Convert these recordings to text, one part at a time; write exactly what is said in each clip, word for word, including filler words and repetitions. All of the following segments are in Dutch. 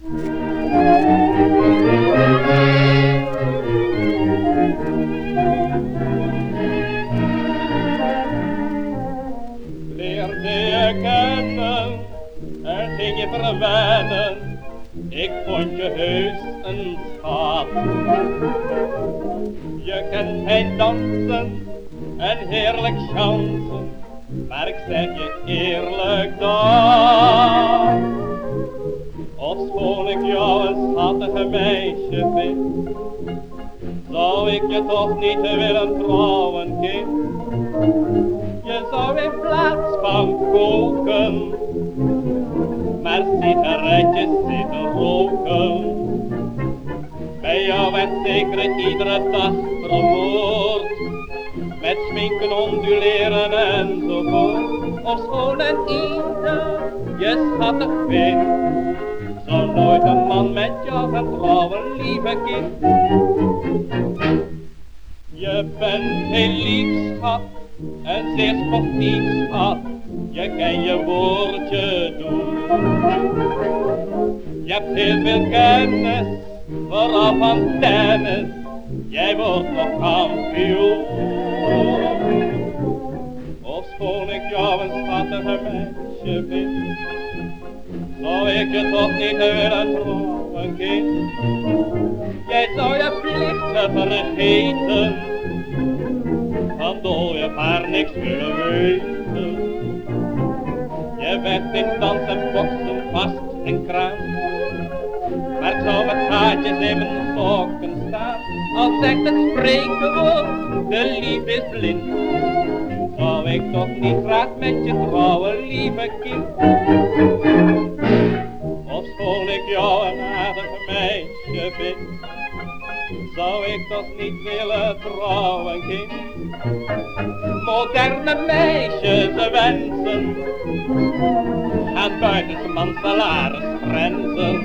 Leerde je kennen en ging je verwennen, ik vond je heus een schat. Je kent mijn dansen en heerlijk chansen, maar ik zeg je eerlijk dat, ofschoon ik jou een schattige meisje vind, zou ik je toch niet willen trouwen, kind. Je zou in plaats van koken maar sigaretjes zitten roken. Bij jou werd zeker iedere dag vermoord, met sminken, onduleren enzovoort. Ofschoon en ieder je schattig vindt, zou nooit een man met jou gaan trouwen, lieve kind. Je bent heel lief, schat, en zeer sportief, schat. Je kan je woordje doen. Je hebt heel veel kennis, vooral van tennis. Jij wordt nog kampioen. Ofschoon ik jou een schattige meisje vind, zou ik je toch niet willen trouwen, kind. Jij zou je plichten vergeten, van dooie paar niks willen weten. Je werd in dans en boksen vast en kraan, maar ik zou met gaatjes in mijn sokken staan. Al zegt het spreekwoord, de liefde is blind, zou ik toch niet graag met je trouwen, lieve kind. Ofschoon ik jou een aardig meisje vind, zou ik toch niet willen trouwen, kind. Moderne meisjes wensen aan buitensmans salarisgrenzen.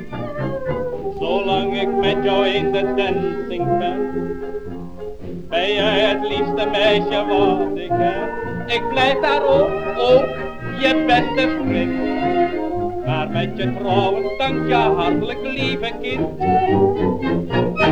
Zolang ik met jou in de dancing ben, ben jij het liefste meisje wat ik heb. Ik blijf daarom ook je beste vriend, maar met je trouwen dank je hartelijk, lieve kind.